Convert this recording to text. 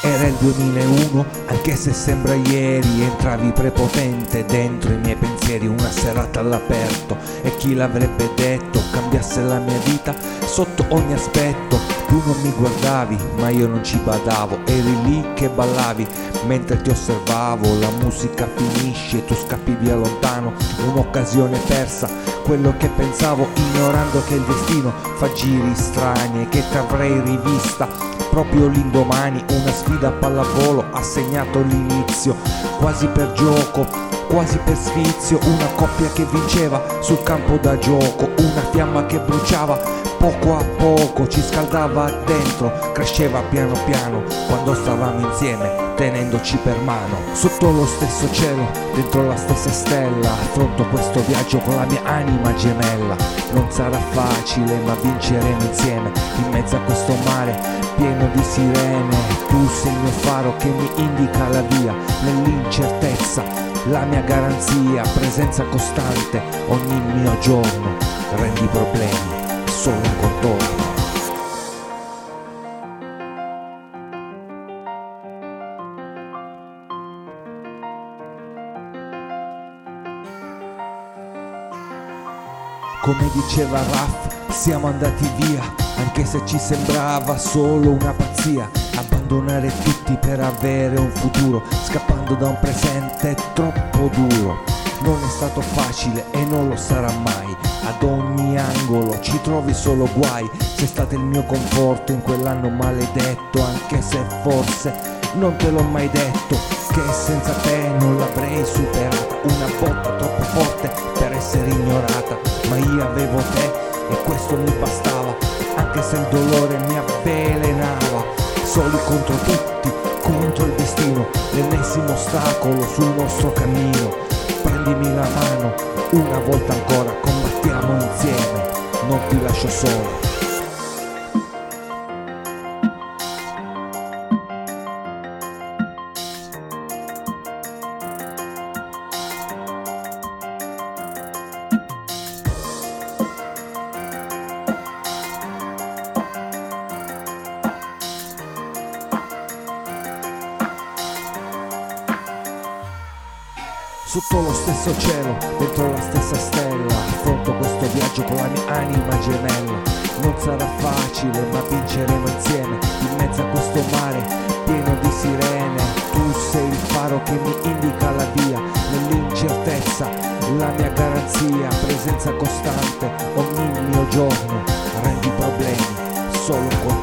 Era il 2001, anche se sembra ieri, entravi prepotente dentro i miei pensieri, una serata all'aperto, e chi l'avrebbe detto cambiasse la mia vita sotto ogni aspetto. Tu non mi guardavi, ma io non ci badavo, eri lì che ballavi, mentre ti osservavo, la musica finisce e tu scappi via lontano, un'occasione persa, quello che pensavo, ignorando che il destino fa giri strani e che ti avrei rivista proprio l'indomani. Una sfida a pallavolo ha segnato l'inizio, quasi per gioco, quasi per sfizio, una coppia che vinceva sul campo da gioco, una fiamma che bruciava poco a poco, ci scaldava dentro, cresceva piano piano quando stavamo insieme tenendoci per mano. Sotto lo stesso cielo, dentro la stessa stella, affronto questo viaggio con la mia anima gemella. Non sarà facile ma vinceremo insieme in mezzo a questo mare pieno di sirene. Tu sei il mio faro che mi indica la via nell'incertezza, la mia garanzia, presenza costante ogni mio giorno. Rendi i problemi solo un contorno. Come diceva Raff, siamo andati via, anche se ci sembrava solo una pazzia. Abbandonare tutti per avere un futuro, scappando da un presente troppo duro. Non è stato facile e non lo sarà mai, ad ogni angolo ci trovi solo guai. Sei stato il mio conforto in quell'anno maledetto, anche se forse non te l'ho mai detto, che senza te non l'avrei superata. Una botta troppo forte per essere ignorata, ma io avevo te e questo mi bastava, anche se il dolore mi avvelenava. Soli contro tutti, contro il destino, l'ennesimo ostacolo sul nostro cammino. Prendimi la mano, una volta ancora, combattiamo insieme, non ti lascio solo. Sotto lo stesso cielo, dentro la stessa stella, affronto questo viaggio con la mia anima gemella. Non sarà facile ma vinceremo insieme in mezzo a questo mare pieno di sirene. Tu sei il faro che mi indica la via nell'incertezza, la mia garanzia, presenza costante ogni mio giorno. Rendi i problemi solo un contorno.